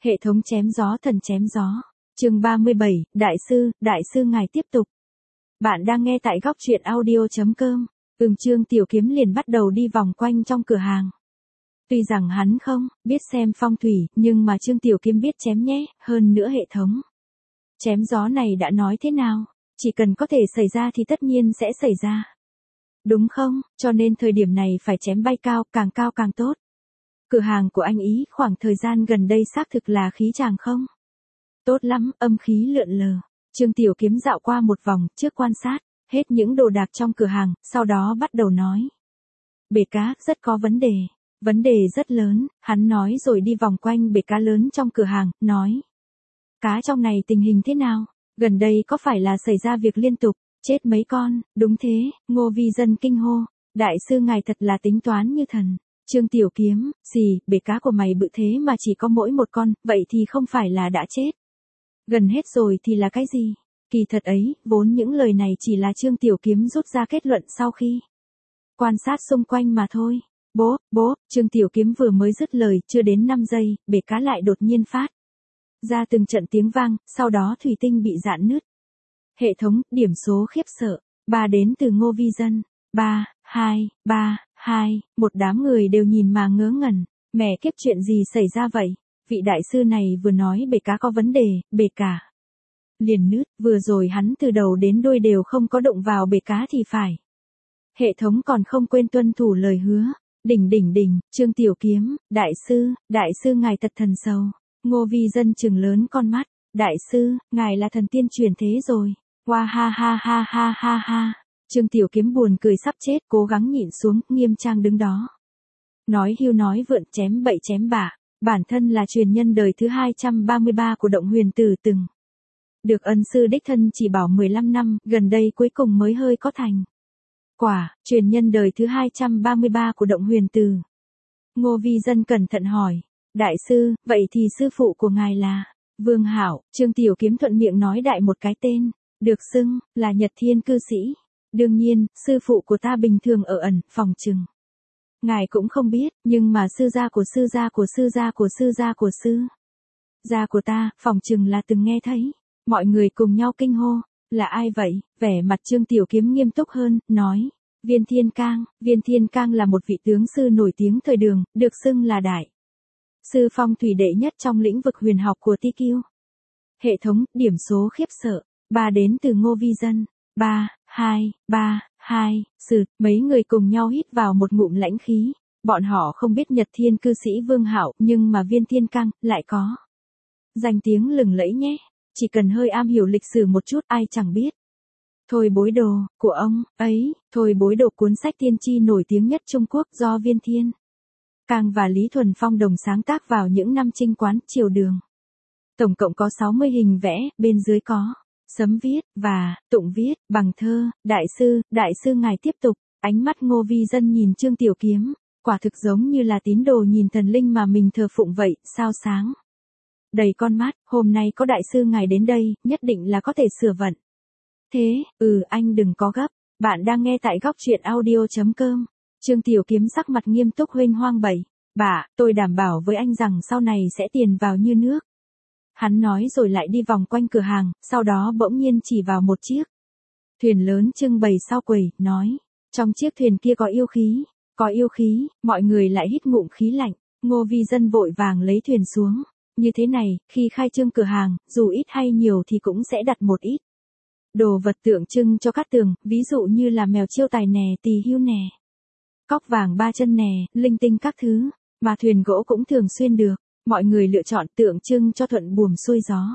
Hệ thống chém gió thần chém gió. Chương 37, đại sư ngài tiếp tục. Bạn đang nghe tại góc truyện audio.com. Trương Tiểu Kiếm liền bắt đầu đi vòng quanh trong cửa hàng. Tuy rằng hắn không biết xem phong thủy, nhưng mà Trương Tiểu Kiếm biết chém nhé, hơn nữa hệ thống chém gió này đã nói thế nào, chỉ cần có thể xảy ra thì tất nhiên sẽ xảy ra. Đúng không, cho nên thời điểm này phải chém bay cao càng tốt. Cửa hàng của anh ý khoảng thời gian gần đây xác thực là khí chàng không? Tốt lắm, âm khí lượn lờ. Trương Tiểu Kiếm dạo qua một vòng, trước quan sát hết những đồ đạc trong cửa hàng, sau đó bắt đầu nói. Bể cá rất có vấn đề rất lớn, hắn nói rồi đi vòng quanh bể cá lớn trong cửa hàng, nói. Cá trong này tình hình thế nào? Gần đây có phải là xảy ra việc liên tục, chết mấy con? Đúng thế, Ngô Vi Dân kinh hô. Đại sư ngài thật là tính toán như thần. Trương Tiểu Kiếm, gì, bể cá của mày bự thế mà chỉ có mỗi một con, vậy thì không phải là đã chết. Gần hết rồi thì là cái gì? Kỳ thật ấy, vốn những lời này chỉ là Trương Tiểu Kiếm rút ra kết luận sau khi quan sát xung quanh mà thôi. Bố, Trương Tiểu Kiếm vừa mới dứt lời, chưa đến 5 giây, bể cá lại đột nhiên phát ra từng trận tiếng vang, sau đó thủy tinh bị rạn nứt. Hệ thống, điểm số khiếp sợ, 3 đến từ Ngô Vi Dân. 3, 2, một đám người đều nhìn mà ngớ ngẩn. Mẹ kiếp, chuyện gì xảy ra vậy? Vị đại sư này vừa nói bể cá có vấn đề, bể cả liền nứt, vừa rồi hắn từ đầu đến đuôi đều không có động vào bể cá thì phải. Hệ thống còn không quên tuân thủ lời hứa. Đỉnh, Trương Tiểu Kiếm, đại sư ngài thật thần sầu. Ngô Vi Dân trừng lớn con mắt, đại sư, ngài là thần tiên truyền thế rồi. Hoa ha. Trương Tiểu Kiếm buồn cười sắp chết, cố gắng nhịn xuống, nghiêm trang đứng đó. Nói hưu nói vượn, chém bậy chém bạ, bản thân là truyền nhân đời thứ 233 của Động Huyền Tử từng được ân sư đích thân chỉ bảo 15 năm, gần đây cuối cùng mới hơi có thành quả, truyền nhân đời thứ 233 của Động Huyền Tử. Ngô Vi Dân cẩn thận hỏi, đại sư, vậy thì sư phụ của ngài là Vương Hảo? Trương Tiểu Kiếm thuận miệng nói đại một cái tên, được xưng là Nhật Thiên cư sĩ. Đương nhiên, sư phụ của ta bình thường ở ẩn, phòng trừng ngài cũng không biết, nhưng mà sư gia của sư gia của ta, phòng trừng là từng nghe thấy. Mọi người cùng nhau kinh hô, là ai vậy? Vẻ mặt Trương Tiểu Kiếm nghiêm túc hơn, nói, Viên Thiên Cang là một vị tướng sư nổi tiếng thời Đường, được xưng là đại sư phong thủy đệ nhất trong lĩnh vực huyền học của TQ. Hệ thống, điểm số khiếp sợ, 3 đến từ Ngô Vi Dân. 3, 2, mấy người cùng nhau hít vào một ngụm lãnh khí. Bọn họ không biết Nhật Thiên cư sĩ Vương Hạo, nhưng mà Viên Thiên Cang lại có danh tiếng lừng lẫy nhé. Chỉ cần hơi am hiểu lịch sử một chút, ai chẳng biết. Thôi bối đồ của ông ấy, Thôi bối đồ, cuốn sách tiên tri nổi tiếng nhất Trung Quốc do Viên Thiên Cang và Lý Thuần Phong đồng sáng tác vào những năm Trinh Quán, Triều Đường. Tổng cộng có 60 hình vẽ, bên dưới có sấm viết và tụng viết bằng thơ. Đại sư ngài tiếp tục. Ánh mắt Ngô Vi Dân nhìn Trương Tiểu Kiếm, quả thực giống như là tín đồ nhìn thần linh mà mình thờ phụng vậy, sao sáng đầy con mắt. Hôm nay có đại sư ngài đến đây, nhất định là có thể sửa vận. Thế, anh đừng có gấp. Bạn đang nghe tại góc truyện audio.com. Trương Tiểu Kiếm sắc mặt nghiêm túc huênh hoang bày. Bà, tôi đảm bảo với anh rằng sau này sẽ tiền vào như nước. Hắn nói rồi lại đi vòng quanh cửa hàng, sau đó bỗng nhiên chỉ vào một chiếc thuyền lớn trưng bày sau quầy, nói, trong chiếc thuyền kia có yêu khí, mọi người lại hít ngụm khí lạnh. Ngô Vi Dân vội vàng lấy thuyền xuống. Như thế này, khi khai trương cửa hàng, dù ít hay nhiều thì cũng sẽ đặt một ít đồ vật tượng trưng cho Cát Tường, ví dụ như là mèo chiêu tài nè, tỳ hưu nè, cóc vàng 3 chân nè, linh tinh các thứ, mà thuyền gỗ cũng thường xuyên được mọi người lựa chọn tượng trưng cho thuận buồm xuôi gió.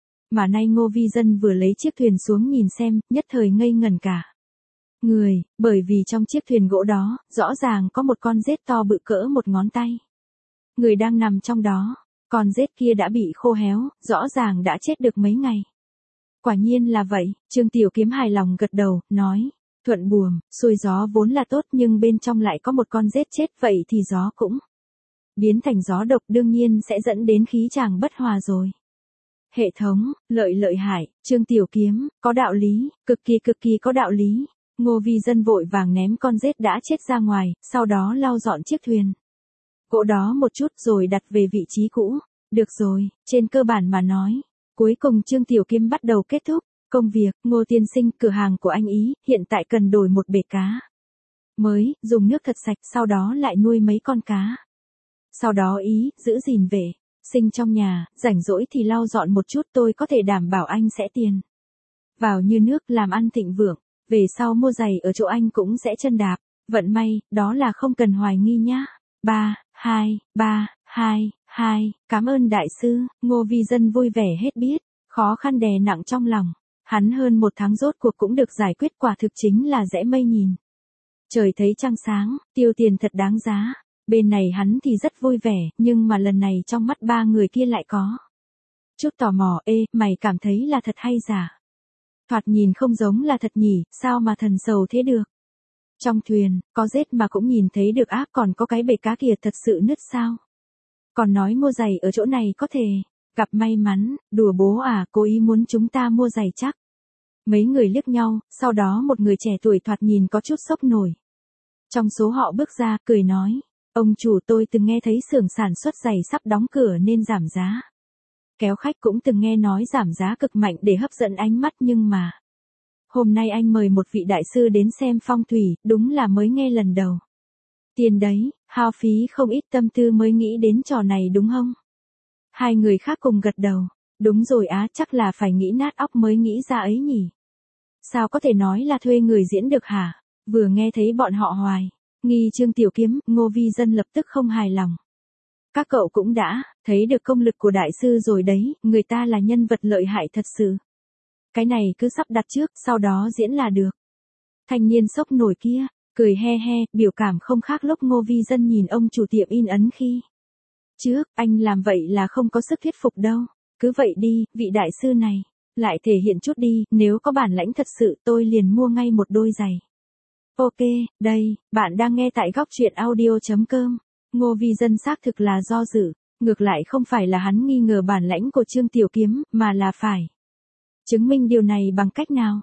Mà nay Ngô Vi Dân vừa lấy chiếc thuyền xuống nhìn xem, nhất thời ngây ngẩn cả người, bởi vì trong chiếc thuyền gỗ đó, rõ ràng có một con rết to bự cỡ một ngón tay. Người đang nằm trong đó, con rết kia đã bị khô héo, rõ ràng đã chết được mấy ngày. Quả nhiên là vậy, Trương Tiểu Kiếm hài lòng gật đầu, nói, thuận buồm xuôi gió vốn là tốt, nhưng bên trong lại có một con rết chết, vậy thì gió cũng biến thành gió độc, đương nhiên sẽ dẫn đến khí chàng bất hòa rồi. Hệ thống, lợi hại, Trương Tiểu Kiếm, có đạo lý, cực kỳ có đạo lý. Ngô Vi Dân vội vàng ném con rết đã chết ra ngoài, sau đó lau dọn chiếc thuyền gỗ đó một chút rồi đặt về vị trí cũ. Được rồi, trên cơ bản mà nói. Cuối cùng Trương Tiểu Kiếm bắt đầu kết thúc. Công việc, Ngô tiên sinh, cửa hàng của anh ý, hiện tại cần đổi một bể cá mới, dùng nước thật sạch, sau đó lại nuôi mấy con cá. Sau đó ý, giữ gìn vệ sinh trong nhà, rảnh rỗi thì lau dọn một chút, tôi có thể đảm bảo anh sẽ tiền vào như nước, làm ăn thịnh vượng. Về sau mua giày ở chỗ anh cũng sẽ chân đạp. Vận may, đó là không cần hoài nghi nhá. 3, 2, 3, 2, 2, cảm ơn đại sư. Ngô Vi Dân vui vẻ hết biết, khó khăn đè nặng trong lòng. Hắn hơn một tháng rốt cuộc cũng được giải quyết, quả thực chính là rẽ mây nhìn. Trời thấy trăng sáng, tiêu tiền thật đáng giá. Bên này hắn thì rất vui vẻ, nhưng mà lần này trong mắt ba người kia lại có chút tò mò. Ê, mày cảm thấy là thật hay giả? Thoạt nhìn không giống là thật nhỉ, sao mà thần sầu thế được? Trong thuyền, có rết mà cũng nhìn thấy được áp, còn có cái bể cá kìa, thật sự nứt sao? Còn nói mua giày ở chỗ này có thể gặp may mắn, đùa bố à, cố ý muốn chúng ta mua giày chắc. Mấy người liếc nhau, sau đó một người trẻ tuổi thoạt nhìn có chút sốc nổi trong số họ bước ra, cười nói, ông chủ, tôi từng nghe thấy xưởng sản xuất giày sắp đóng cửa nên giảm giá. Kéo khách cũng từng nghe nói giảm giá cực mạnh để hấp dẫn ánh mắt, nhưng mà hôm nay anh mời một vị đại sư đến xem phong thủy, đúng là mới nghe lần đầu. Tiền đấy, hao phí không ít tâm tư mới nghĩ đến trò này đúng không? Hai người khác cùng gật đầu. Đúng rồi á, chắc là phải nghĩ nát óc mới nghĩ ra ấy nhỉ. Sao có thể nói là thuê người diễn được hả? Vừa nghe thấy bọn họ hoài nghi Trương Tiểu Kiếm, Ngô Vi Dân lập tức không hài lòng. Các cậu cũng đã thấy được công lực của đại sư rồi đấy, người ta là nhân vật lợi hại thật sự. Cái này cứ sắp đặt trước, sau đó diễn là được. Thanh niên sốc nổi kia cười he he, biểu cảm không khác lúc Ngô Vi Dân nhìn ông chủ tiệm in ấn khi trước. Anh làm vậy là không có sức thuyết phục đâu. Cứ vậy đi, vị đại sư này, lại thể hiện chút đi, nếu có bản lãnh thật sự tôi liền mua ngay một đôi giày. Ok, đây, bạn đang nghe tại góc truyện audio.com. Ngô Vi Dân xác thực là do dự, ngược lại không phải là hắn nghi ngờ bản lãnh của Trương Tiểu Kiếm, mà là phải chứng minh điều này bằng cách nào.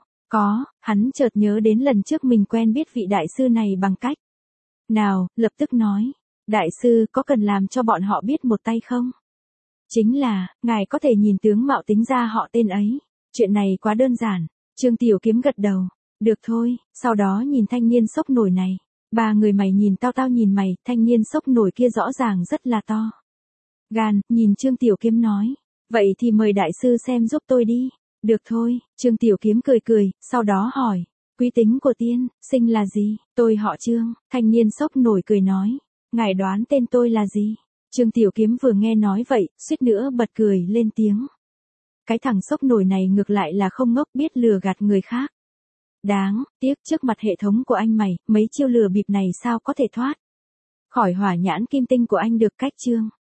Hắn chợt nhớ đến lần trước mình quen biết vị đại sư này bằng cách nào, lập tức nói, đại sư có cần làm cho bọn họ biết một tay không? Chính là, ngài có thể nhìn tướng mạo tính ra họ tên ấy. Chuyện này quá đơn giản. Trương Tiểu Kiếm gật đầu. Được thôi, sau đó nhìn thanh niên sốc nổi này. Ba người mày nhìn tao nhìn mày, thanh niên sốc nổi kia rõ ràng rất là to gan, nhìn Trương Tiểu Kiếm nói. Vậy thì mời đại sư xem giúp tôi đi. Được thôi, Trương Tiểu Kiếm cười, sau đó hỏi. Quý tính của tiên, sinh là gì? Tôi họ Trương. Thanh niên sốc nổi cười nói. Ngài đoán tên tôi là gì? Trương Tiểu Kiếm vừa nghe nói vậy, suýt nữa bật cười lên tiếng. Cái thằng sốc nổi này ngược lại là không ngốc, biết lừa gạt người khác. Đáng tiếc trước mặt hệ thống của anh mày, mấy chiêu lừa bịp này sao có thể thoát khỏi hỏa nhãn kim tinh của anh được. Cách chương